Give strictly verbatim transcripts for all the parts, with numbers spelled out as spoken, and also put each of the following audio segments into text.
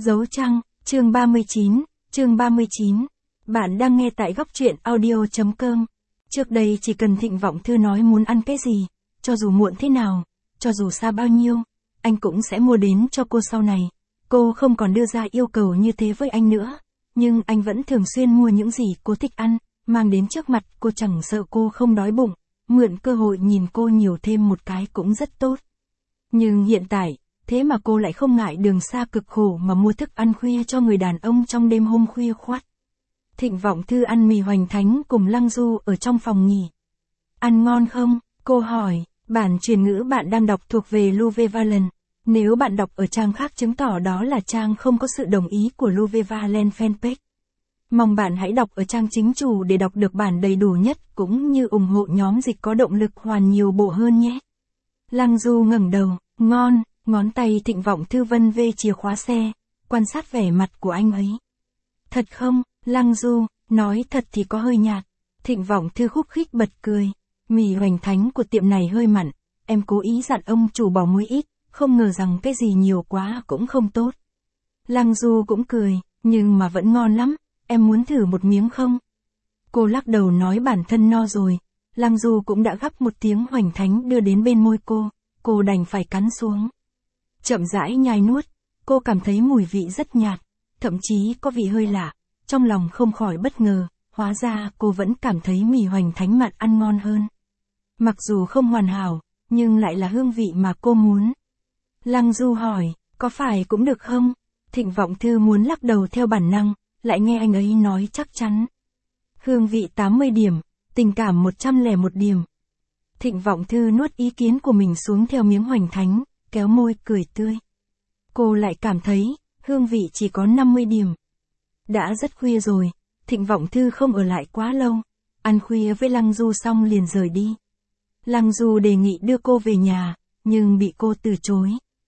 Dấu trăng, chương ba mươi chín, chương ba mươi chín. Bạn đang nghe tại góc truyện audio.com. Trước đây chỉ cần Thịnh Vọng Thư nói muốn ăn cái gì, cho dù muộn thế nào, cho dù xa bao nhiêu, anh cũng sẽ mua đến cho cô sau này. Cô không còn đưa ra yêu cầu như thế với anh nữa, nhưng anh vẫn thường xuyên mua những gì cô thích ăn, mang đến trước mặt cô chẳng sợ cô không đói bụng, mượn cơ hội nhìn cô nhiều thêm một cái cũng rất tốt. Nhưng hiện tại, thế mà cô lại không ngại đường xa cực khổ mà mua thức ăn khuya cho người đàn ông trong đêm hôm khuya khoắt. Thịnh Vọng Thư ăn mì hoành thánh cùng Lăng Du ở trong phòng nghỉ. Ăn ngon không? Cô hỏi. Bản truyền ngữ bạn đang đọc thuộc về Louve Valen. Nếu bạn đọc ở trang khác chứng tỏ đó là trang không có sự đồng ý của Louve Valen fanpage. Mong bạn hãy đọc ở trang chính chủ để đọc được bản đầy đủ nhất cũng như ủng hộ nhóm dịch có động lực hoàn nhiều bộ hơn nhé. Lăng Du ngẩng đầu, ngon, ngón tay Thịnh Vọng Thư vân vê chìa khóa xe, quan sát vẻ mặt của anh ấy. Thật không? Lăng Du, nói thật thì có hơi nhạt. Thịnh Vọng Thư khúc khích bật cười. Mì hoành thánh của tiệm này hơi mặn, em cố ý dặn ông chủ bỏ muối ít, không ngờ rằng cái gì nhiều quá cũng không tốt. Lăng Du cũng cười, nhưng mà vẫn ngon lắm, em muốn thử một miếng không? Cô lắc đầu nói bản thân no rồi. Lăng Du cũng đã gắp một tiếng hoành thánh đưa đến bên môi cô, cô đành phải cắn xuống. Chậm rãi nhai nuốt, cô cảm thấy mùi vị rất nhạt, thậm chí có vị hơi lạ, trong lòng không khỏi bất ngờ, hóa ra cô vẫn cảm thấy mì hoành thánh mặn ăn ngon hơn. Mặc dù không hoàn hảo, nhưng lại là hương vị mà cô muốn. Lăng Du hỏi, có phải cũng được không? Thịnh Vọng Thư muốn lắc đầu theo bản năng, lại nghe anh ấy nói chắc chắn. Hương vị tám mươi điểm, tình cảm một trăm lẻ một điểm. Thịnh Vọng Thư nuốt ý kiến của mình xuống theo miếng hoành thánh, kéo môi cười tươi. Cô lại cảm thấy, hương vị chỉ có năm mươi điểm. Đã rất khuya rồi, Thịnh Vọng Thư không ở lại quá lâu, ăn khuya với Lăng Du xong liền rời đi. Lăng Du đề nghị đưa cô về nhà, nhưng bị cô từ chối.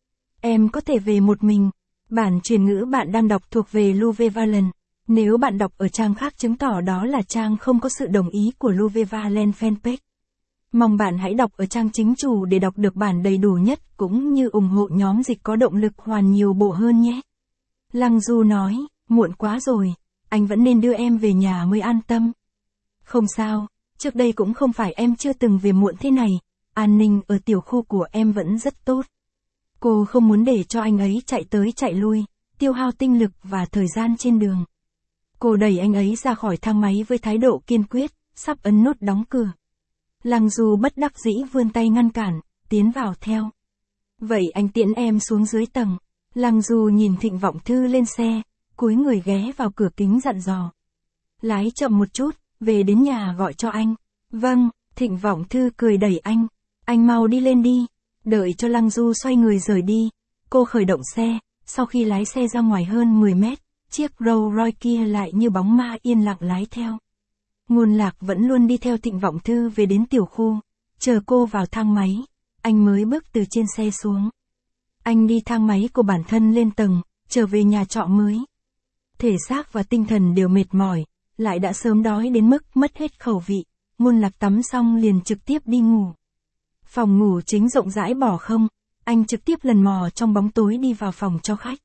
Em có thể về một mình. Bản truyền ngữ bạn đang đọc thuộc về Louve Valen. Nếu bạn đọc ở trang khác chứng tỏ đó là trang không có sự đồng ý của Louve Valen fanpage. Mong bạn hãy đọc ở trang chính chủ để đọc được bản đầy đủ nhất cũng như ủng hộ nhóm dịch có động lực hoàn nhiều bộ hơn nhé. Lăng Du nói, muộn quá rồi, anh vẫn nên đưa em về nhà mới an tâm. Không sao, trước đây cũng không phải em chưa từng về muộn thế này, an ninh ở tiểu khu của em vẫn rất tốt. Cô không muốn để cho anh ấy chạy tới chạy lui, tiêu hao tinh lực và thời gian trên đường. Cô đẩy anh ấy ra khỏi thang máy với thái độ kiên quyết, sắp ấn nút đóng cửa. Lăng Du bất đắc dĩ vươn tay ngăn cản, tiến vào theo. Vậy anh tiễn em xuống dưới tầng. Lăng Du nhìn Thịnh Vọng Thư lên xe, cúi người ghé vào cửa kính dặn dò. Lái chậm một chút, về đến nhà gọi cho anh. Vâng, Thịnh Vọng Thư cười đẩy anh. Anh mau đi lên đi. Đợi cho Lăng Du xoay người rời đi. Cô khởi động xe, sau khi lái xe ra ngoài hơn mười mét, chiếc Rolls Royce kia lại như bóng ma yên lặng lái theo. Ngôn Lạc vẫn luôn đi theo Thịnh Vọng Thư về đến tiểu khu, chờ cô vào thang máy, anh mới bước từ trên xe xuống. Anh đi thang máy của bản thân lên tầng, trở về nhà trọ mới. Thể xác và tinh thần đều mệt mỏi, lại đã sớm đói đến mức mất hết khẩu vị, Ngôn Lạc tắm xong liền trực tiếp đi ngủ. Phòng ngủ chính rộng rãi bỏ không, anh trực tiếp lần mò trong bóng tối đi vào phòng cho khách.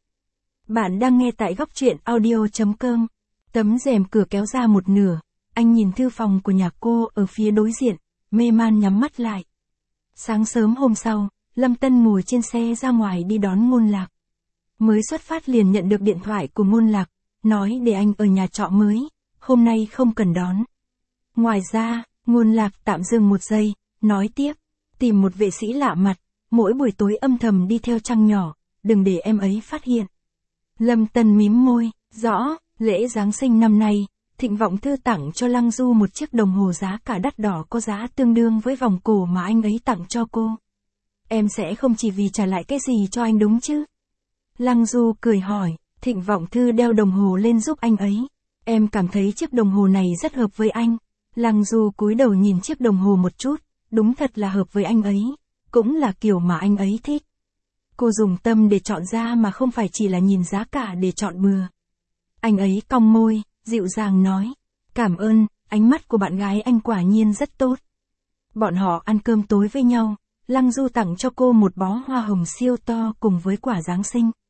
Bạn đang nghe tại góc truyện audio.com. Tấm rèm cửa kéo ra một nửa, anh nhìn thư phòng của nhà cô ở phía đối diện, mê man nhắm mắt lại. Sáng sớm hôm sau, Lâm Tân ngồi trên xe ra ngoài đi đón Ngôn Lạc. Mới xuất phát liền nhận được điện thoại của Ngôn Lạc, nói để anh ở nhà trọ mới, hôm nay không cần đón. Ngoài ra, Ngôn Lạc tạm dừng một giây, nói tiếp, tìm một vệ sĩ lạ mặt, mỗi buổi tối âm thầm đi theo trăng nhỏ, đừng để em ấy phát hiện. Lâm Tân mím môi, rõ, lễ Giáng sinh năm nay, Thịnh Vọng Thư tặng cho Lăng Du một chiếc đồng hồ giá cả đắt đỏ có giá tương đương với vòng cổ mà anh ấy tặng cho cô. Em sẽ không chỉ vì trả lại cái gì cho anh đúng chứ? Lăng Du cười hỏi, Thịnh Vọng Thư đeo đồng hồ lên giúp anh ấy. Em cảm thấy chiếc đồng hồ này rất hợp với anh. Lăng Du cúi đầu nhìn chiếc đồng hồ một chút, đúng thật là hợp với anh ấy, cũng là kiểu mà anh ấy thích. Cô dùng tâm để chọn ra mà không phải chỉ là nhìn giá cả để chọn bừa. Anh ấy cong môi, dịu dàng nói, cảm ơn, ánh mắt của bạn gái anh quả nhiên rất tốt. Bọn họ ăn cơm tối với nhau, Lăng Du tặng cho cô một bó hoa hồng siêu to cùng với quả Giáng sinh.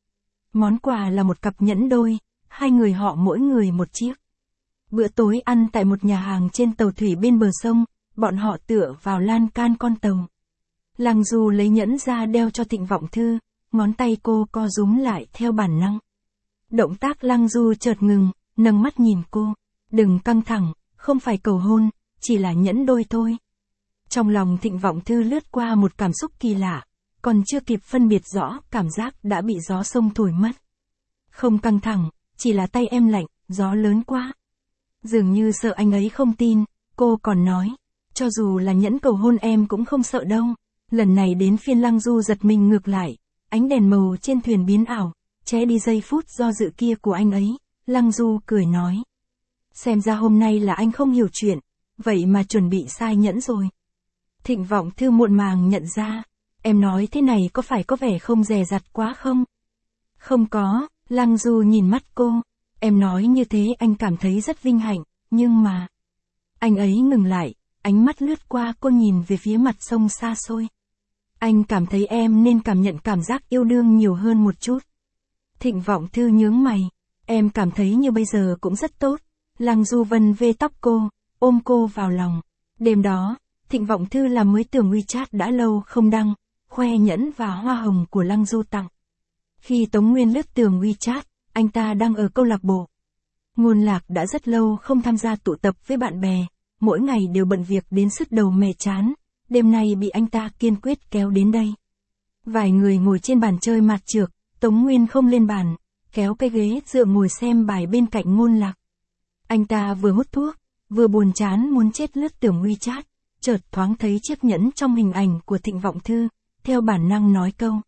Món quà là một cặp nhẫn đôi, hai người họ mỗi người một chiếc. Bữa tối ăn tại một nhà hàng trên tàu thủy bên bờ sông, bọn họ tựa vào lan can con tàu. Lăng Du lấy nhẫn ra đeo cho Thịnh Vọng Thư, ngón tay cô co rúm lại theo bản năng. Động tác Lăng Du chợt ngừng, nâng mắt nhìn cô. Đừng căng thẳng, không phải cầu hôn, chỉ là nhẫn đôi thôi. Trong lòng Thịnh Vọng Thư lướt qua một cảm xúc kỳ lạ, còn chưa kịp phân biệt rõ, cảm giác đã bị gió sông thổi mất. Không căng thẳng, chỉ là tay em lạnh, gió lớn quá. Dường như sợ anh ấy không tin, cô còn nói, cho dù là nhẫn cầu hôn em cũng không sợ đâu. Lần này đến phiên Lăng Du giật mình ngược lại, ánh đèn màu trên thuyền biến ảo, che đi giây phút do dự kia của anh ấy. Lăng Du cười nói, xem ra hôm nay là anh không hiểu chuyện, vậy mà chuẩn bị sai nhẫn rồi. Thịnh Vọng Thư muộn màng nhận ra, em nói thế này có phải có vẻ không dè dặt quá không? Không có, Lăng Du nhìn mắt cô, em nói như thế anh cảm thấy rất vinh hạnh, nhưng mà... Anh ấy ngừng lại, ánh mắt lướt qua cô nhìn về phía mặt sông xa xôi. Anh cảm thấy em nên cảm nhận cảm giác yêu đương nhiều hơn một chút. Thịnh Vọng Thư nhướng mày, em cảm thấy như bây giờ cũng rất tốt. Lăng Du vân vê tóc cô, ôm cô vào lòng. Đêm đó, Thịnh Vọng Thư làm mới tường WeChat đã lâu không đăng, khoe nhẫn và hoa hồng của Lăng Du tặng. Khi Tống Nguyên lướt tường WeChat, anh ta đang ở câu lạc bộ. Ngôn Lạc đã rất lâu không tham gia tụ tập với bạn bè, mỗi ngày đều bận việc đến sứt đầu mẻ chán, đêm nay bị anh ta kiên quyết kéo đến đây. Vài người ngồi trên bàn chơi mạt trược, Tống Nguyên không lên bàn, kéo cái ghế dựa ngồi xem bài bên cạnh Ngôn Lạc. Anh ta vừa hút thuốc, vừa buồn chán muốn chết lướt tường WeChat, chợt thoáng thấy chiếc nhẫn trong hình ảnh của Thịnh Vọng Thư, theo bản năng nói câu.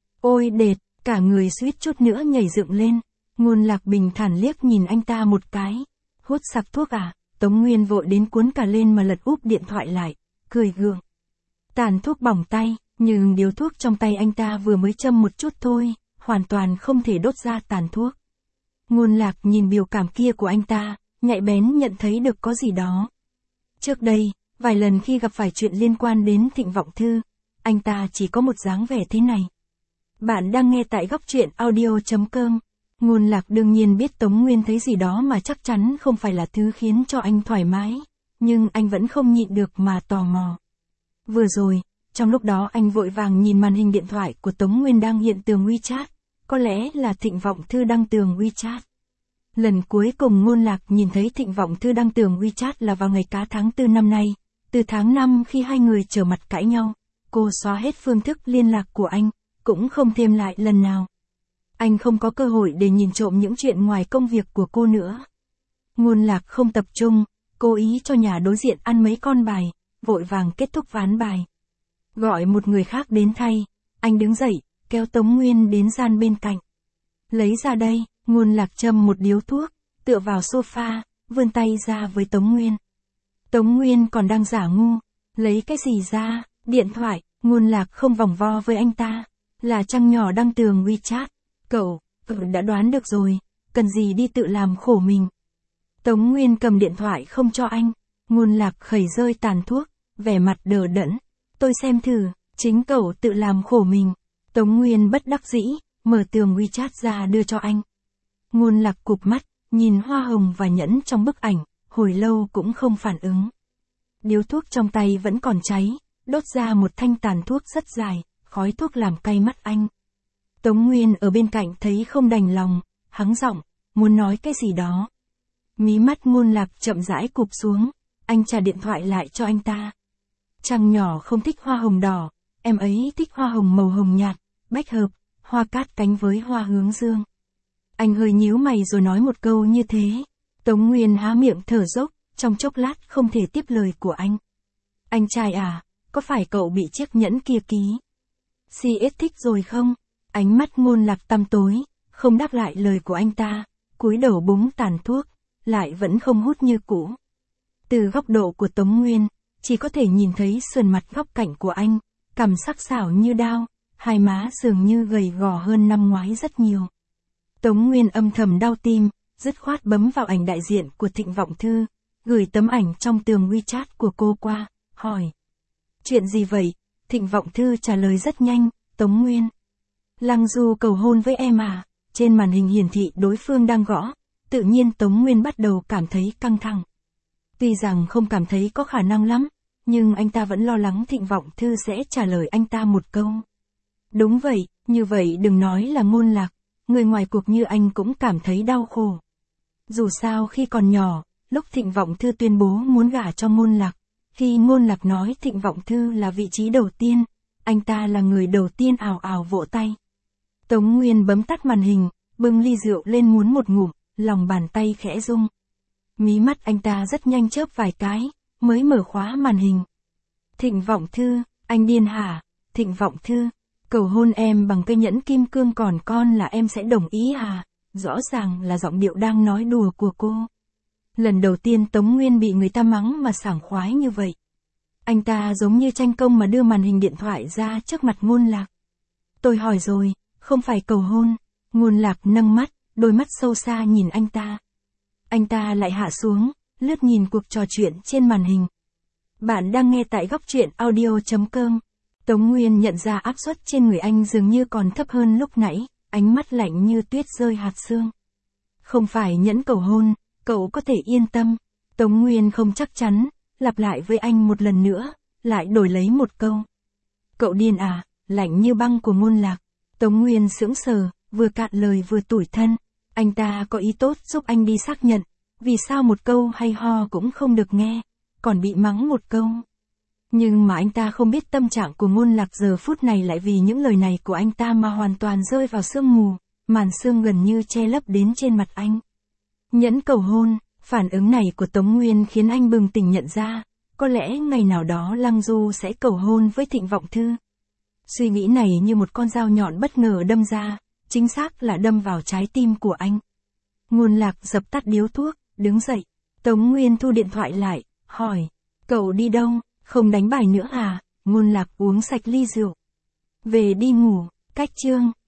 Ôi đệt, cả người suýt chút nữa nhảy dựng lên. Ngôn Lạc bình thản liếc nhìn anh ta một cái. Hút sặc thuốc à? Tống Nguyên vội đến cuốn cả lên mà lật úp điện thoại lại, cười gượng. Tàn thuốc bỏng tay, nhưng điếu thuốc trong tay anh ta vừa mới châm một chút thôi, hoàn toàn không thể đốt ra tàn thuốc. Ngôn Lạc nhìn biểu cảm kia của anh ta, nhạy bén nhận thấy được có gì đó. Trước đây, vài lần khi gặp phải chuyện liên quan đến Thịnh Vọng Thư, anh ta chỉ có một dáng vẻ thế này. Bạn đang nghe tại góc truyện audio chấm com. Ngôn Lạc đương nhiên biết Tống Nguyên thấy gì đó mà chắc chắn không phải là thứ khiến cho anh thoải mái, nhưng anh vẫn không nhịn được mà tò mò. Vừa rồi, trong lúc đó anh vội vàng nhìn màn hình điện thoại của Tống Nguyên đang hiện tường WeChat, có lẽ là Thịnh Vọng Thư đăng tường WeChat. Lần cuối cùng Ngôn Lạc nhìn thấy Thịnh Vọng Thư đăng tường WeChat là vào ngày cá tháng tư năm nay, từ tháng năm khi hai người trở mặt cãi nhau, cô xóa hết phương thức liên lạc của anh, cũng không thêm lại lần nào. Anh không có cơ hội để nhìn trộm những chuyện ngoài công việc của cô nữa. Ngôn Lạc không tập trung, cố ý cho nhà đối diện ăn mấy con bài, vội vàng kết thúc ván bài. Gọi một người khác đến thay, anh đứng dậy, kéo Tống Nguyên đến gian bên cạnh. Lấy ra đây, Ngôn Lạc châm một điếu thuốc, tựa vào sofa, vươn tay ra với Tống Nguyên. Tống Nguyên còn đang giả ngu, lấy cái gì ra, điện thoại, Ngôn Lạc không vòng vo với anh ta, là trăng nhỏ đăng tường WeChat. Cậu, cậu đã đoán được rồi, cần gì đi tự làm khổ mình. Tống Nguyên cầm điện thoại không cho anh, Ngôn Lạc khẩy rơi tàn thuốc, vẻ mặt đờ đẫn. Tôi xem thử, chính cậu tự làm khổ mình. Tống Nguyên bất đắc dĩ, mở tường WeChat ra đưa cho anh. Ngôn Lạc cụp mắt, nhìn hoa hồng và nhẫn trong bức ảnh, hồi lâu cũng không phản ứng. Điếu thuốc trong tay vẫn còn cháy, đốt ra một thanh tàn thuốc rất dài, khói thuốc làm cay mắt anh. Tống Nguyên ở bên cạnh thấy không đành lòng, hắng giọng, muốn nói cái gì đó. Mí mắt Ngôn Lạc chậm rãi cụp xuống, anh trả điện thoại lại cho anh ta. Trăng nhỏ không thích hoa hồng đỏ, em ấy thích hoa hồng màu hồng nhạt, bách hợp, hoa cát cánh với hoa hướng dương. Anh hơi nhíu mày rồi nói một câu như thế. Tống Nguyên há miệng thở dốc, trong chốc lát không thể tiếp lời của anh. Anh trai à, có phải cậu bị chiếc nhẫn kia ký xê ét thích rồi không? Ánh mắt Ngôn Lạc tăm tối, không đáp lại lời của anh ta, cúi đầu búng tàn thuốc, lại vẫn không hút như cũ. Từ góc độ của Tống Nguyên, chỉ có thể nhìn thấy sườn mặt góc cạnh của anh, cằm sắc sảo như đao, hai má dường như gầy gò hơn năm ngoái rất nhiều. Tống Nguyên âm thầm đau tim, dứt khoát bấm vào ảnh đại diện của Thịnh Vọng Thư, gửi tấm ảnh trong tường WeChat của cô qua, hỏi. Chuyện gì vậy? Thịnh Vọng Thư trả lời rất nhanh, Tống Nguyên. Lăng Du cầu hôn với em à? trên màn hình hiển thị đối phương đang gõ, tự nhiên Tống Nguyên bắt đầu cảm thấy căng thẳng. Tuy rằng không cảm thấy có khả năng lắm, nhưng anh ta vẫn lo lắng Thịnh Vọng Thư sẽ trả lời anh ta một câu. Đúng vậy, như vậy đừng nói là Ngôn Lạc, người ngoài cuộc như anh cũng cảm thấy đau khổ. Dù sao khi còn nhỏ, lúc Thịnh Vọng Thư tuyên bố muốn gả cho Ngôn Lạc, khi Ngôn Lạc nói Thịnh Vọng Thư là vị trí đầu tiên, anh ta là người đầu tiên ào ào vỗ tay. Tống Nguyên bấm tắt màn hình, bưng ly rượu lên muốn một ngụm, lòng bàn tay khẽ rung. Mí mắt anh ta rất nhanh chớp vài cái, mới mở khóa màn hình. Thịnh Vọng Thư, anh điên hả? Thịnh Vọng Thư, cầu hôn em bằng cây nhẫn kim cương còn con là em sẽ đồng ý à? Rõ ràng là giọng điệu đang nói đùa của cô. Lần đầu tiên Tống Nguyên bị người ta mắng mà sảng khoái như vậy. Anh ta giống như tranh công mà đưa màn hình điện thoại ra trước mặt Ngôn Lạc. Tôi hỏi rồi, không phải cầu hôn. Ngôn Lạc nâng mắt, đôi mắt sâu xa nhìn anh ta. Anh ta lại hạ xuống, lướt nhìn cuộc trò chuyện trên màn hình. Bạn đang nghe tại góc truyện audio chấm com. Tống Nguyên nhận ra áp suất trên người anh dường như còn thấp hơn lúc nãy, ánh mắt lạnh như tuyết rơi hạt sương. Không phải nhẫn cầu hôn, cậu có thể yên tâm. Tống Nguyên không chắc chắn, lặp lại với anh một lần nữa, lại đổi lấy một câu. Cậu điên à, lạnh như băng của Ngôn Lạc. Tống Nguyên sững sờ, vừa cạn lời vừa tủi thân. Anh ta có ý tốt giúp anh đi xác nhận, vì sao một câu hay ho cũng không được nghe, còn bị mắng một câu. Nhưng mà anh ta không biết tâm trạng của Ngôn Lạc giờ phút này lại vì những lời này của anh ta mà hoàn toàn rơi vào sương mù, màn sương gần như che lấp đến trên mặt anh. Nhẫn cầu hôn, phản ứng này của Tống Nguyên khiến anh bừng tỉnh nhận ra, có lẽ ngày nào đó Lăng Du sẽ cầu hôn với Thịnh Vọng Thư. Suy nghĩ này như một con dao nhọn bất ngờ đâm ra, chính xác là đâm vào trái tim của anh. Ngôn Lạc dập tắt điếu thuốc, đứng dậy. Tống Nguyên thu điện thoại lại, hỏi, cậu đi đâu, không đánh bài nữa à? Ngôn Lạc uống sạch ly rượu. Về đi ngủ, cách chương.